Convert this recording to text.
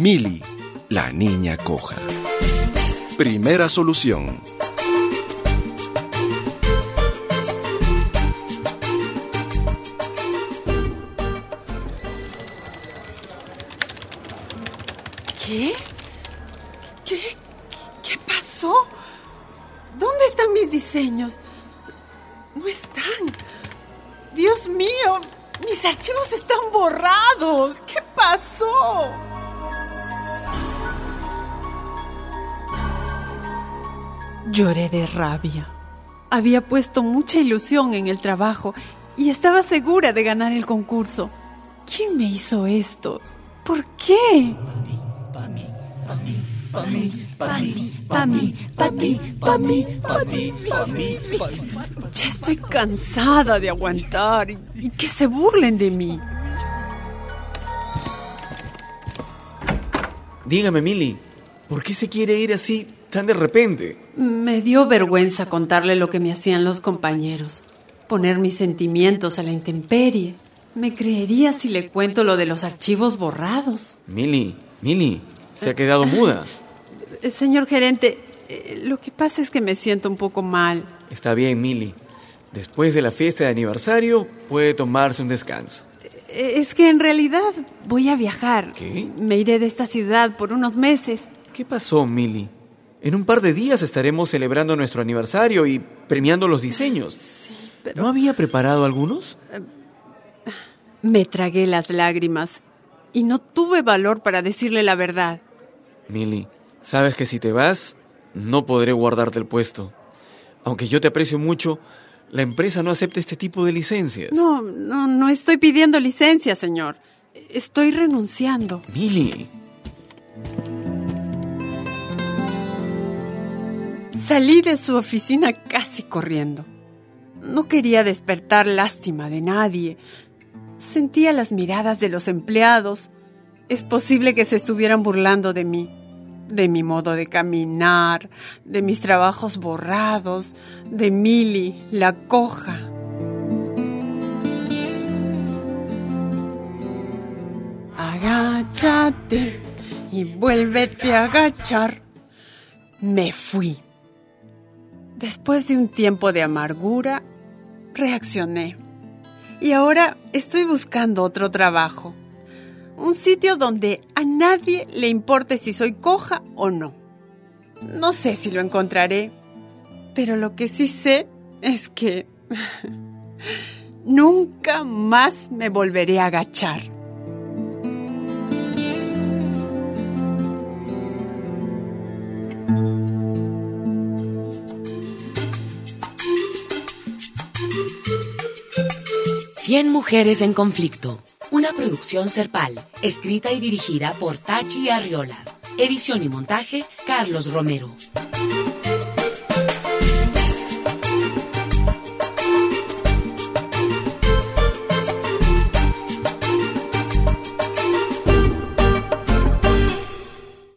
Mili, la niña coja. Primera solución. ¿Qué? ¿Qué pasó? ¿Dónde están mis diseños? No están. Dios mío, mis archivos están borrados. ¿Qué pasó? Lloré de rabia. Había puesto mucha ilusión en el trabajo y estaba segura de ganar el concurso. ¿Quién me hizo esto? ¿Por qué? Ya estoy cansada de aguantar y que se burlen de mí. Dígame, Mili, ¿por qué se quiere ir así tan de repente? Me dio vergüenza contarle lo que me hacían los compañeros. Poner mis sentimientos a la intemperie. Me creería si le cuento lo de los archivos borrados. Mili, se ha quedado muda. Señor gerente, lo que pasa es que me siento un poco mal. Está bien, Mili. Después de la fiesta de aniversario, puede tomarse un descanso. Es que en realidad voy a viajar. ¿Qué? Me iré de esta ciudad por unos meses. ¿Qué pasó, Mili? En un par de días estaremos celebrando nuestro aniversario y premiando los diseños. Sí, pero... ¿No había preparado algunos? Me tragué las lágrimas y no tuve valor para decirle la verdad. Mili, sabes que si te vas, no podré guardarte el puesto. Aunque yo te aprecio mucho, la empresa no acepta este tipo de licencias. No estoy pidiendo licencia, señor. Estoy renunciando. Mili. Salí de su oficina casi corriendo. No quería despertar lástima de nadie. Sentía las miradas de los empleados. Es posible que se estuvieran burlando de mí, de mi modo de caminar, de mis trabajos borrados, de Mili, la coja. Agáchate y vuélvete a agachar. Me fui. Después de un tiempo de amargura, reaccioné. Y ahora estoy buscando otro trabajo. Un sitio donde a nadie le importe si soy coja o no. No sé si lo encontraré, pero lo que sí sé es que nunca más me volveré a agachar. Cien mujeres en conflicto. Una producción Serpal, escrita y dirigida por Tachi Arriola. Edición y montaje, Carlos Romero.